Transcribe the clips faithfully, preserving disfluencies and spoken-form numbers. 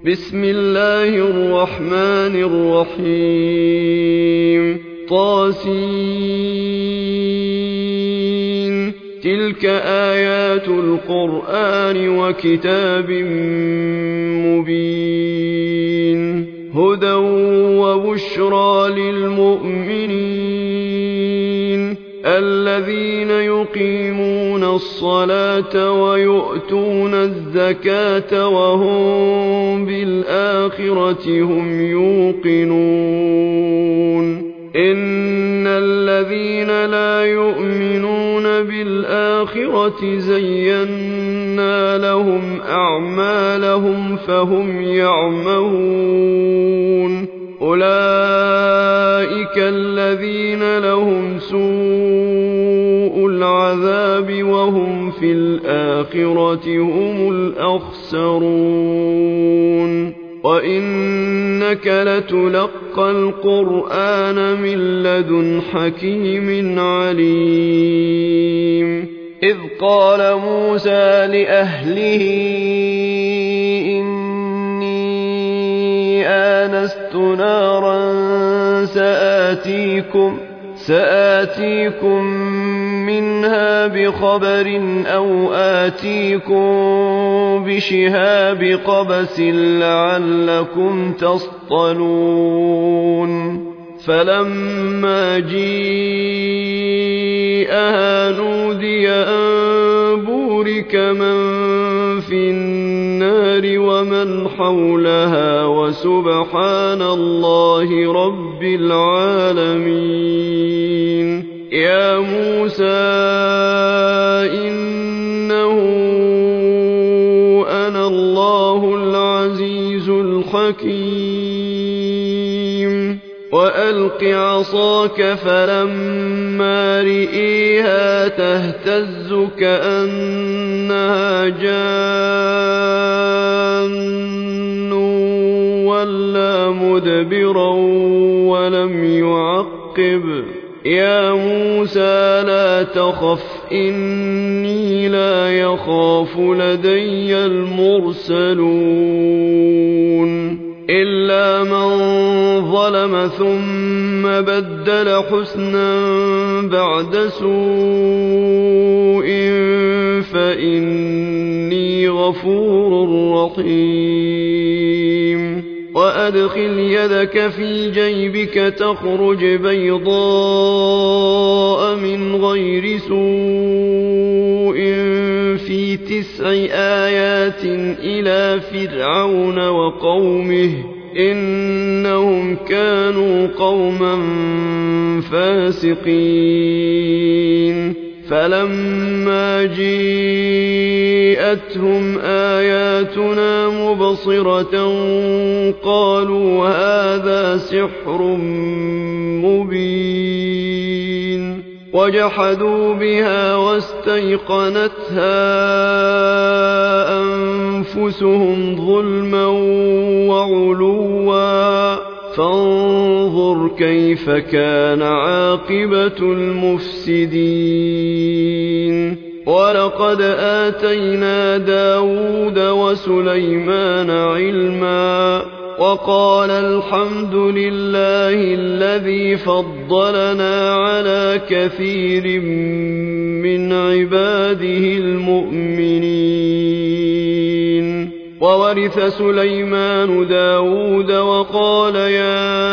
بسم الله الرحمن الرحيم طاسين تلك آيات القرآن وكتاب مبين هدى وبشرى للمؤمنين الذين يقيمون الصلاة ويؤتون الزكاة وهم بالآخرة هم يوقنون إن الذين لا يؤمنون بالآخرة زينا لهم أعمالهم فهم يعمهون أولئك الذين لهم سوء العذاب وهم في الآخرة هم الأخسرون وإنك لتلقى القرآن من لدن حكيم عليم إذ قال موسى لأهله إني آنست نارا سآتيكم سآتيكم منها بخبر أو آتيكم بشهاب قبس لعلكم تصطلون فلما جيءها نودي أن بورك من في النار ومن حولها وسبحان الله رب العالمين يا موسى إنه أنا الله العزيز الحكيم وألق عصاك فلما رئيها تهتز كأنها جان ولا مدبرا ولم يعقب يا موسى لا تخف إني لا يخاف لدي المرسلون إلا من ظلم ثم بدل حسنا بعد سوء فإني غفور رحيم وأدخل يدك في جيبك تخرج بيضاء من غير سوء في تسع آيات إلى فرعون وقومه إنهم كانوا قوما فاسقين فلما جيءتهم آياتنا مبصرة قالوا هذا سحر مبين وجحدوا بها واستيقنتها أنفسهم ظلما وعلوا فانظر كيف كان عاقبة المفسدين ولقد آتينا داود وسليمان علما وقال الحمد لله الذي فضلنا على كثير من عباده المؤمنين وورث سليمان داود وقال يا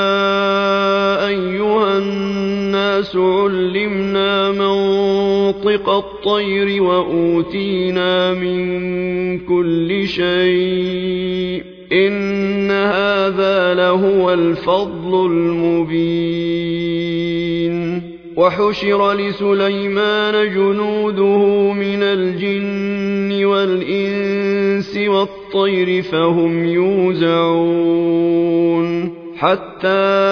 أيها الناس علمنا منطق الطير وأوتينا من كل شيء إن هذا لهو الفضل المبين وحشر لسليمان جنوده من الجن والإنس والطير فهم يوزعون حتى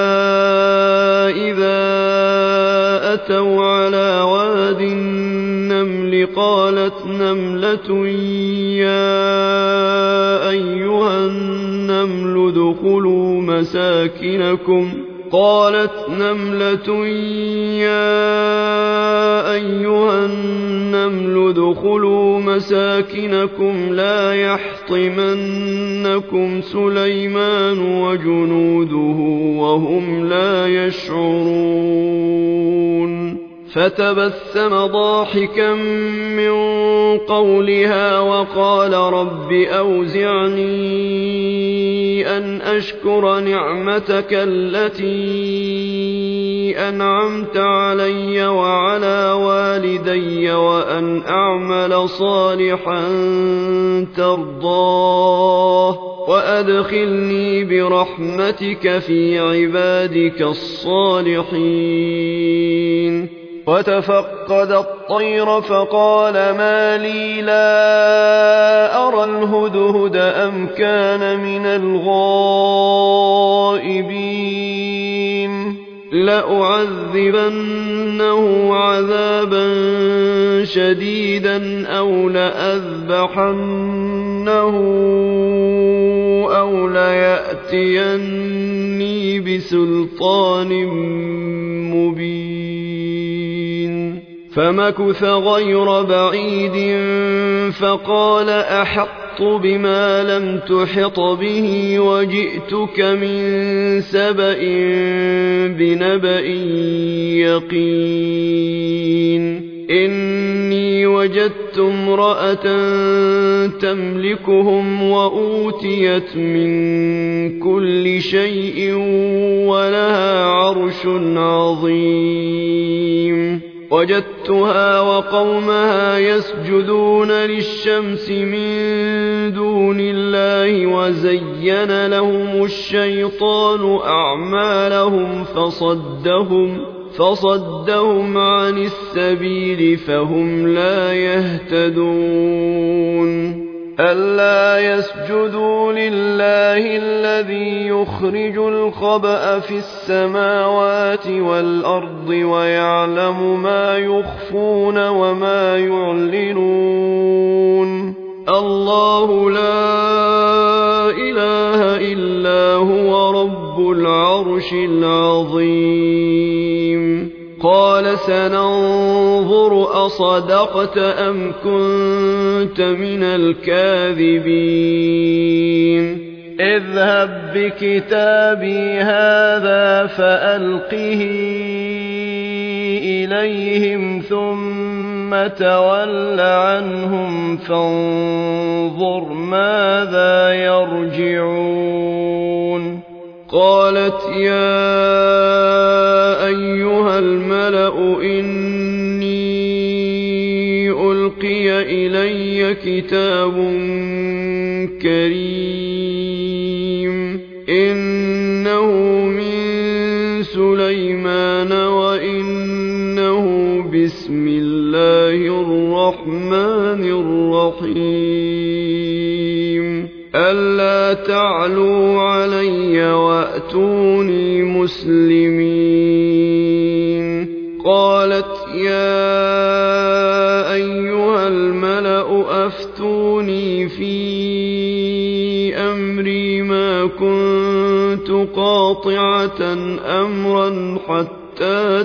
إذا أتوا على واد النمل قالت نملة يا أيها النمل ادخلوا مساكنكم قالت نملة يا أيها النمل ادخلوا مساكنكم لا يحطمنكم سليمان وجنوده وهم لا يشعرون فتبسم ضاحكا من قولها وقال رب أوزعني أن أشكر نعمتك التي أنعمت علي وعلى والدي وأن أعمل صالحا ترضاه وأدخلني برحمتك في عبادك الصالحين وتفقد الطير فقال ما لي لا أرى الهدهد أم كان من الغائبين لأعذبنه عذابا شديدا أو لأذبحنه أو ليأتيني بسلطان مبين فمكث غير بعيد فقال أحطت بما لم تحط به وجئتك من سبأ بنبأ يقين إني وجدت امرأة تملكهم وأوتيت من كل شيء ولها عرش عظيم وجدتها وقومها يسجدون للشمس من دون الله وزين لهم الشيطان أعمالهم فصدهم فصدهم عن السبيل فهم لا يهتدون ألا يسجدوا لله الذي يخرج الخبأ في السماوات والأرض ويعلم ما يخفون وما يعلنون الله لا إله إلا هو رب العرش العظيم قال سننظر أصدقت أم كنت من الكاذبين اذهب بكتابي هذا فألقه إليهم ثم تول عنهم فانظر ماذا يرجعون قالت يا أيها الملأ إني ألقي إلي كتاب كريم إنه من سليمان وإنه بسم الله الرحمن الرحيم ألا تعلوا علي وأتوني مسلمين قالت يا أيها الملأ أفتوني في أمري ما كنت قاطعة أمرا حتى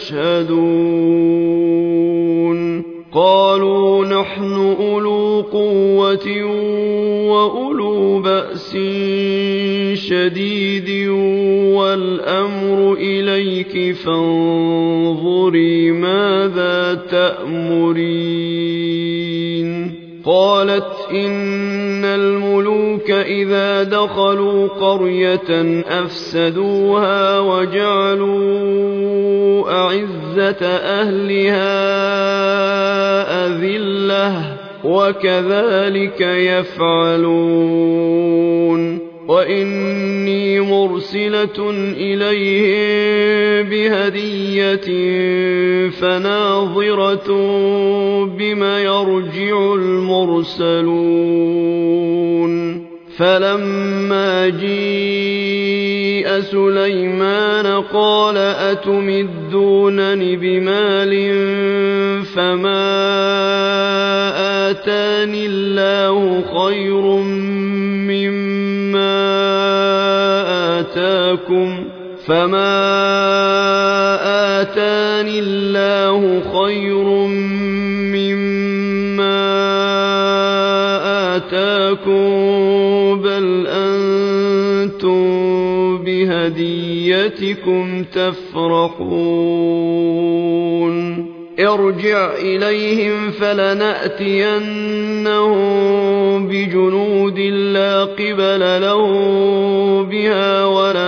تشهدون قالوا نحن أولو قوة وأولو بأس شديد والأمر إليك فانظري ماذا تأمرين قالت إن الملوك إذا دخلوا قرية أفسدوها وجعلوا أعزة أهلها أذلة وكذلك يفعلون وإني مرسلة إليهم بهدية فناظرة بما يرجع المرسلون فلما جيء سليمان قال أتمدونني بمال فما آتاني الله خير مما آتاكم فما آتاني الله خير مما آتاكم بل أنتم بهديتكم تفرحون ارجع إليهم فلنأتينهم بجنود لا قبل لهم بها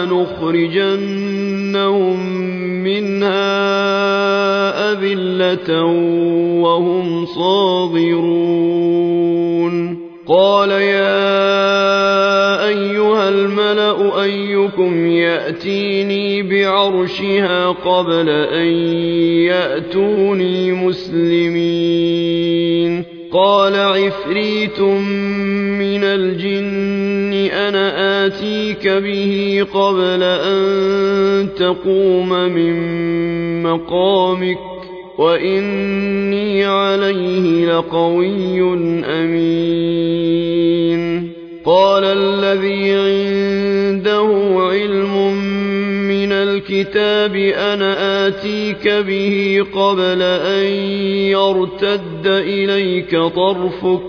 ولنخرجنهم منها أذلة وهم صاغرون قال يا أيها الملأ أيكم يأتيني بعرشها قبل أن يأتوني مسلمين قال عفريت من الجن أنا آتيك به قبل أن تقوم من مقامك وإني عليه لقوي أمين قال الذي عنده علم من الكتاب أنا آتيك به قبل أن يرتد إليك طرفك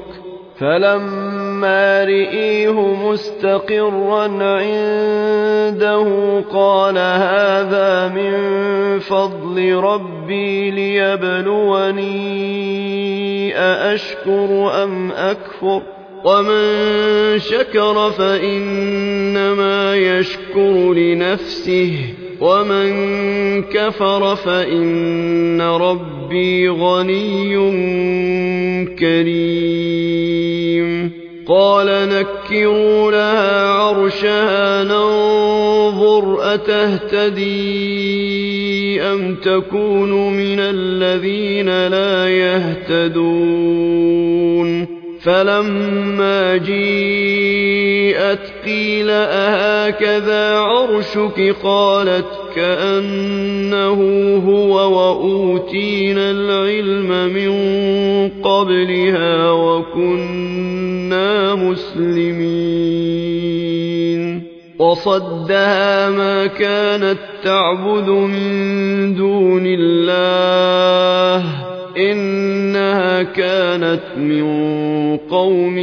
فلما رئيه مستقرا عنده قال هذا من فضل ربي ليبلوني أأشكر أم أكفر ومن شكر فإنما يشكر لنفسه ومن كفر فإن ربي غني كريم قال نكروا لها عرشها ننظر أتهتدي أم تكون من الذين لا يهتدون فلما جيءت قيل أهكذا عرشك قالت كأنه هو وأوتينا العلم من قبلها وكنا مسلمين وصدها ما كانت تعبد من دون الله إنها كانت من قوم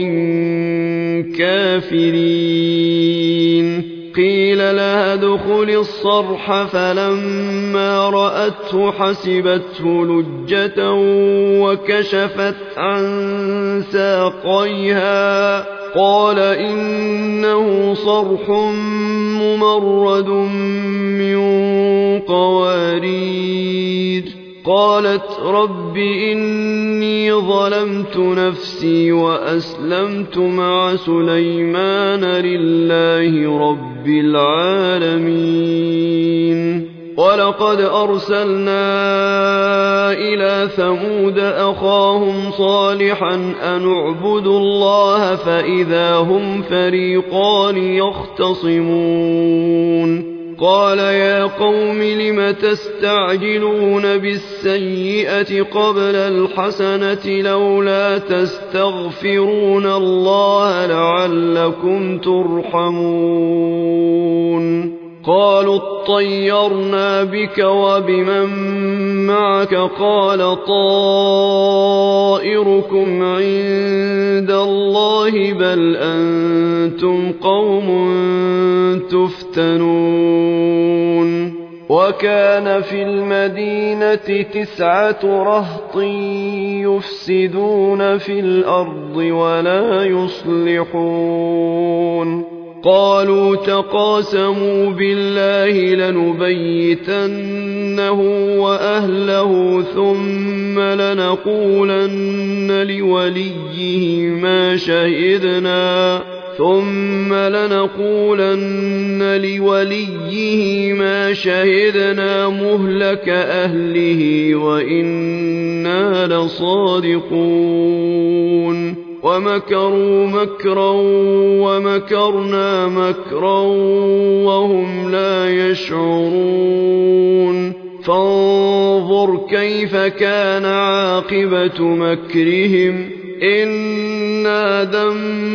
كافرين قيل لها ادخل الصرح فلما رأته حسبته لجة وكشفت عن ساقيها قال إنه صرح ممرد من قوارير قالت رب إني ظلمت نفسي وأسلمت مع سليمان لله رب العالمين ولقد أرسلنا إلى ثمود أخاهم صالحا أن اعبدوا الله فإذا هم فريقان يختصمون قال يا قوم لم تستعجلون بالسيئة قبل الحسنة لولا تستغفرون الله لعلكم ترحمون قالوا اطيرنا بك وبمن معك قال طائركم عند الله بل أنتم قوم تفتنون وكان في المدينة تسعة رهط يفسدون في الأرض ولا يصلحون قالوا تقاسموا بالله لنبيتنه وأهله ثم لنقولن لوليه ما شهدنا ثم لنقولن لوليه ما شهدنا مهلك أهله وإنا لصادقون ومكروا مكرا ومكرنا مكرا وهم لا يشعرون فانظر كيف كان عاقبة مكرهم إنا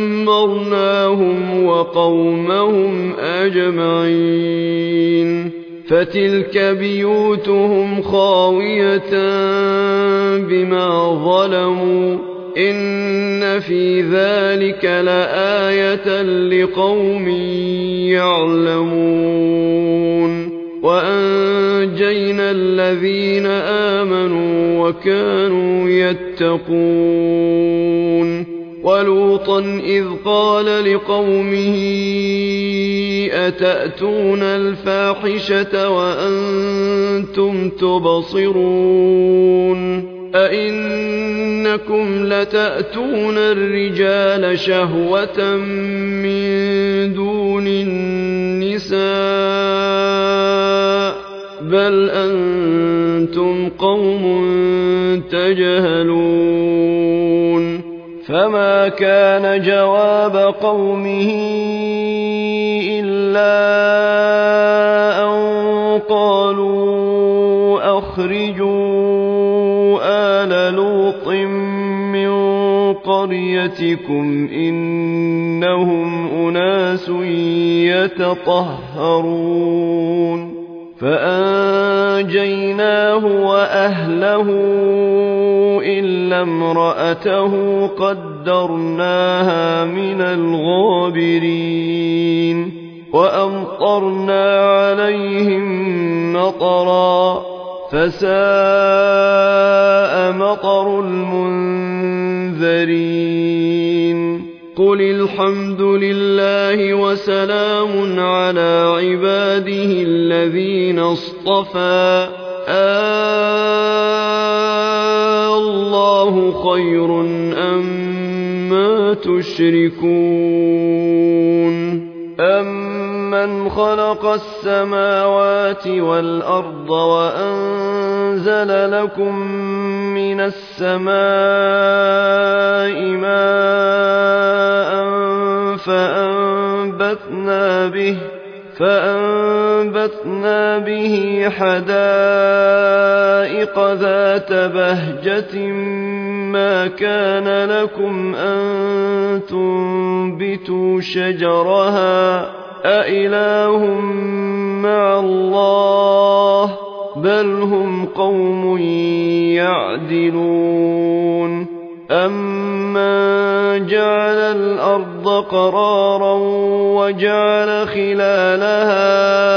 دمرناهم وقومهم أجمعين فتلك بيوتهم خاوية بما ظلموا إن في ذلك لآية لقوم يعلمون وأنجينا الذين آمنوا وكانوا يتقون ولوطا إذ قال لقومه أتأتون الفاحشة وأنتم تبصرون أئنكم لتأتون الرجال شهوة من دون النساء بل أنتم قوم تجهلون فما كان جواب قومه إلا أن قالوا أخرجوا آل لوط من قريتكم إنهم أناس يتطهرون فأنجيناه وأهله إلا امرأته قدرناها من الغابرين وأمطرنا عليهم مطرا فساء مطر المنذرين قل الحمد لله وسلام على عباده الذين اصطفى الله خير أما تشركون أمن خلق السماوات والأرض وأنزل لكم من السماء ماء فأنبتنا به فأنبتنا به حدائق ذات بهجة ما كان لكم أن تنبتوا شجرها أإله مع الله بل هم قوم يعدلون أمن جعل الأرض قرارا وجعل خلالها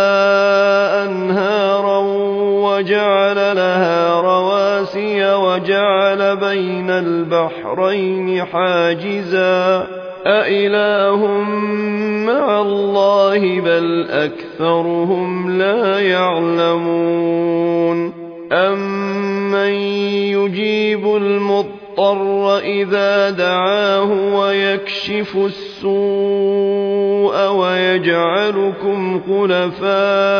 أنهارا وجعل لها رواسي وجعل بين البحرين حاجزا أإله مع الله بل أكثرهم لا يعلمون أمن يجيب المضطر إذا دعاه ويكشف السوء ويجعلكم خلفاء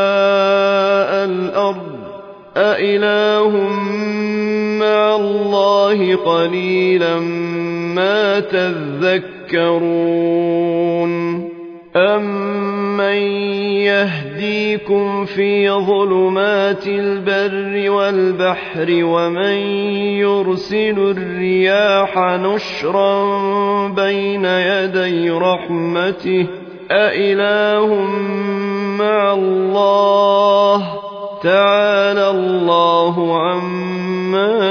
الأرض أإله مع الله قليلا ما تذكرون أمن يهديكم في ظلمات البر والبحر ومن يرسل الرياح نشرا بين يدي رحمته أإله مع الله تعالى الله عما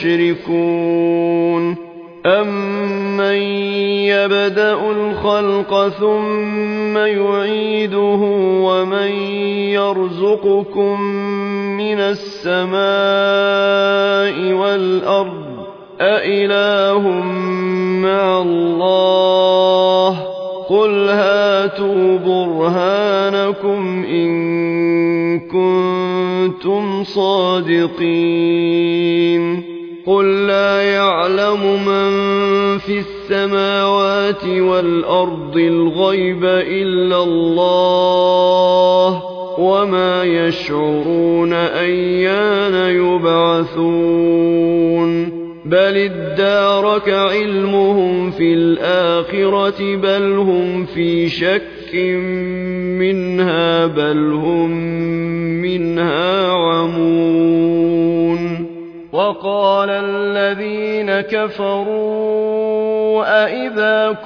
يشركون أمن يبدأ الخلق ثم يعيده ومن يرزقكم من السماء والأرض أإله مع الله قل هاتوا برهانكم إن كنتم صادقين قل لا يعلم من في السماوات والأرض الغيب إلا الله وما يشعرون أيان يبعثون بل ادارك علمهم في الآخرة بل هم في شك منها بل هم منها عمون وقال الذين كفروا أئذا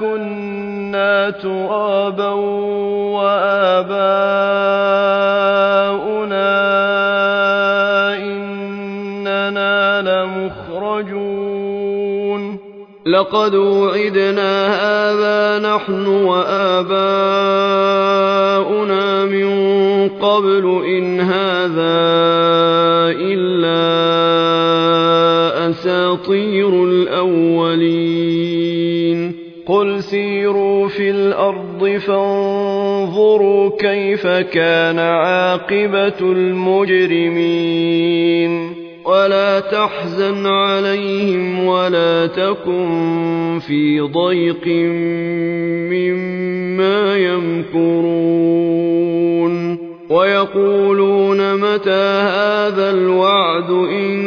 كنا ترابا وآباؤنا لقد وعدنا هذا نحن وآباؤنا من قبل إن هذا إلا أساطير الأولين قل سيروا في الأرض فانظروا كيف كان عاقبة المجرمين ولا تحزن عليهم ولا تكن في ضيق مما يمكرون ويقولون متى هذا الوعد إن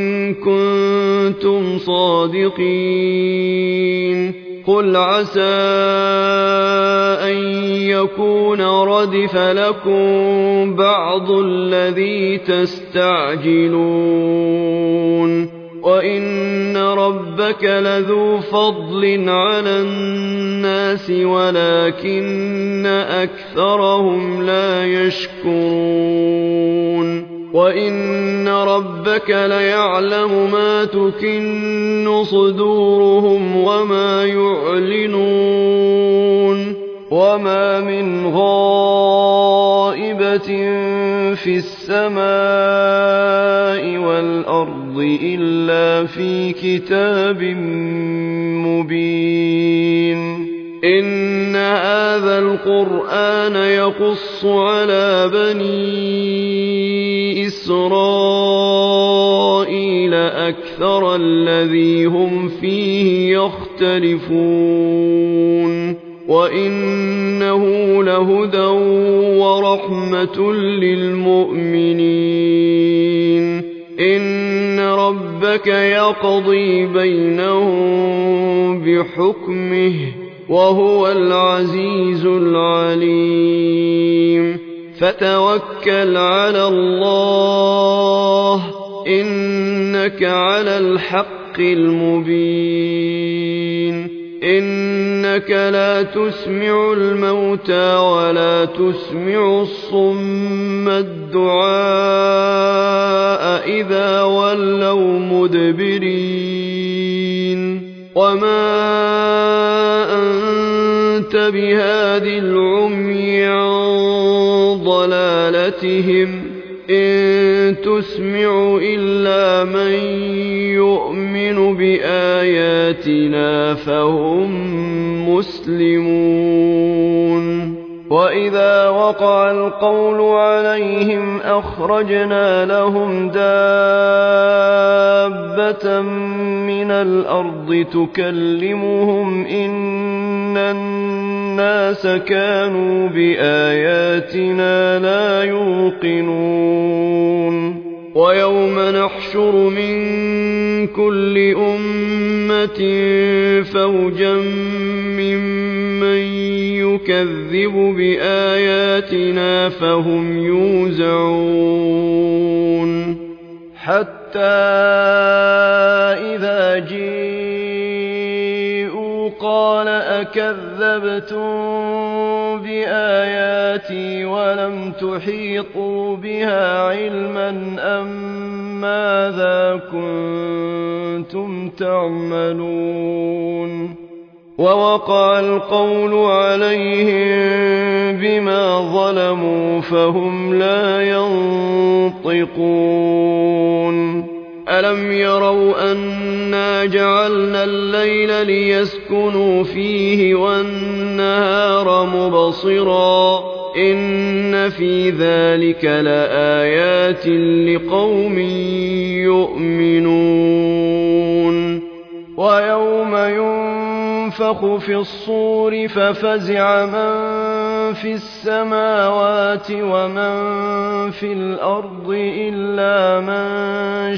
كنتم صادقين قل عسى أن يكون ردف لكم بعض الذي تستعجلون وإن ربك لذو فضل على الناس ولكن أكثرهم لا يشكرون وإن ربك ليعلم ما تكن صدورهم وما يعلنون وما من غائبة في السماء والأرض إلا في كتاب مبين إن هذا القرآن يقص على بني إسرائيل أكثر الذي هم فيه يختلفون وإنه لهدى ورحمة للمؤمنين إن ربك يقضي بينهم بحكمه وهو العزيز العليم فتوكل على الله إنك على الحق المبين إنك لا تسمع الموتى ولا تسمع الصم الدعاء إذا ولوا مدبرين وما أنت بهاد العمي عن ضلالتهم إن تسمع إلا من يؤمن بآياتنا فهم مسلمون وإذا وقع القول عليهم أخرجنا لهم دابة من الأرض تكلمهم إن الناس كانوا بآياتنا لا يوقنون ويوم نحشر من كل أمة فوجا ممن يكذب بآياتنا فهم يوزعون حتى إذا جيءوا قال أكذبتم بآياتي ولم تحيطوا بها علما أم ماذا كنتم تعملون ووقع القول عليهم بما ظلموا فهم لا ينطقون ألم يروا أنا جعلنا الليل ليسكنوا فيه والنهار مبصرا إن في ذلك لآيات لقوم يؤمنون ويوم ينفخ في الصور ففزع من في السماوات ومن في الأرض إلا من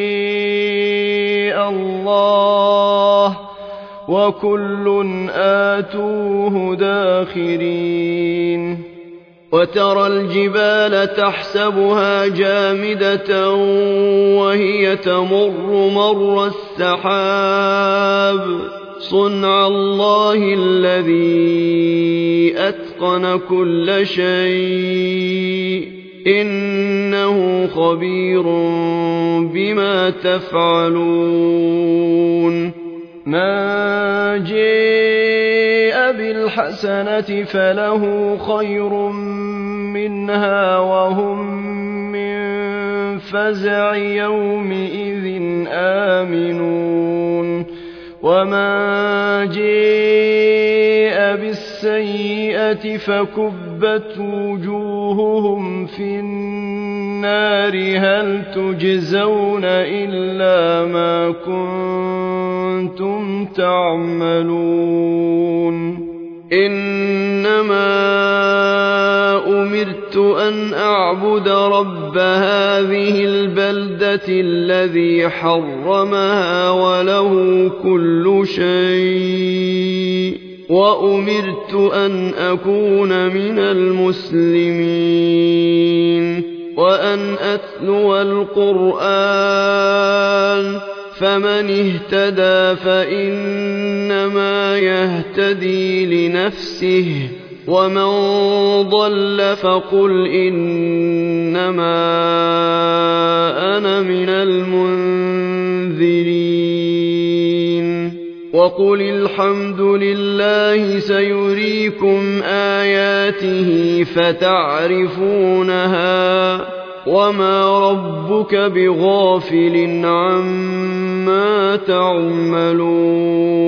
شاء الله وكل آتوه داخرين وترى الجبال تحسبها جامدة وهي تمر مر السحاب صنع الله الذي أتقن كل شيء إنه خبير بما تفعلون من جاء بالحسنة فله خير منها وهم من فزع يومئذ آمنون ومن جاء بالسيئة فكبت وجوههم في النار هل تجزون إلا ما كنتم تعملون إنما أمرت أن أعبد رب هذه البلدة الذي حرمها وله كل شيء وأمرت أن أكون من المسلمين وأن أتلو القرآن فمن اهتدى فإنما يهتدي لنفسه ومن ضل فقل إنما أنا من المنذرين وقل الحمد لله سيريكم آياته فتعرفونها وما ربك بغافل عما تعملون